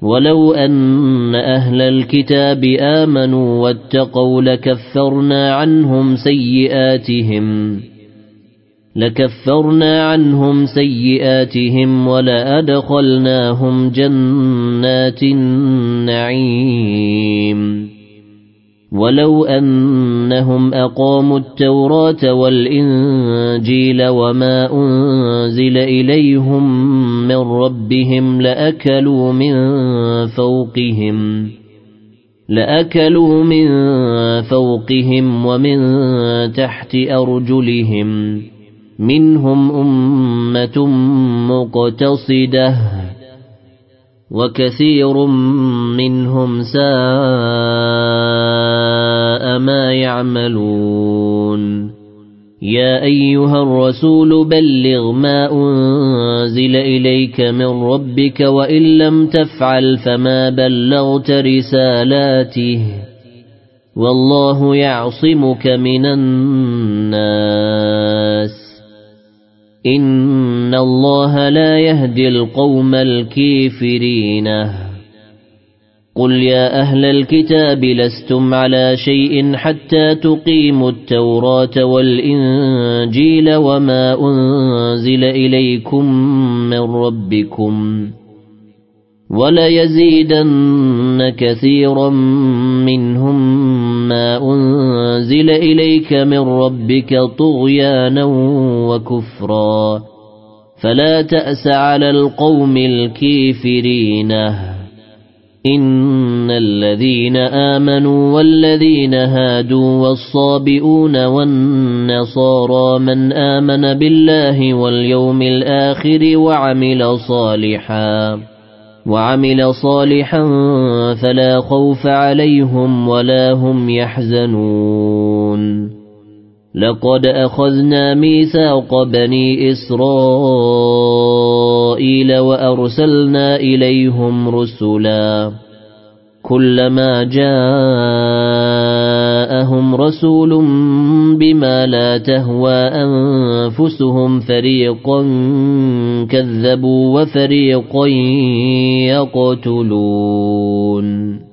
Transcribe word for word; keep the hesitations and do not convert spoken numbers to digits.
ولو أن أهل الكتاب آمنوا واتقوا لكفرنا عنهم سيئاتهم لكفرنا عنهم سيئاتهم ولأدخلناهم جنات النعيم ولو أنهم أقاموا التوراة والإنجيل وما أنزل إليهم من ربهم لأكلوا من فوقهم لأكلوا من فوقهم ومن تحت أرجلهم منهم أمة مقتصدة وكثير منهم ساء ما يعملون يا أيها الرسول بلغ ما أنزل إليك من ربك وإن لم تفعل فما بلغت رسالاته والله يعصمك من الناس إن الله لا يهدي القوم الكافرين قل يا أهل الكتاب لستم على شيء حتى تقيموا التوراة والإنجيل وما أنزل إليكم من ربكم وليزيدن كثيرا منهم ما أنزل إليك من ربك طغيانا وكفرا فلا تأس على القوم الكافرين إن الذين آمنوا والذين هادوا والصابئون والنصارى من آمن بالله واليوم الآخر وعمل صالحا وعمل صالحا فلا خوف عليهم ولا هم يحزنون لقد أخذنا ميثاق بني إسرائيل وأرسلنا إليهم رسلا كلما جاءهم رسول بما لا تهوى أنفسهم فريقا كذبوا وفريقا يقتلون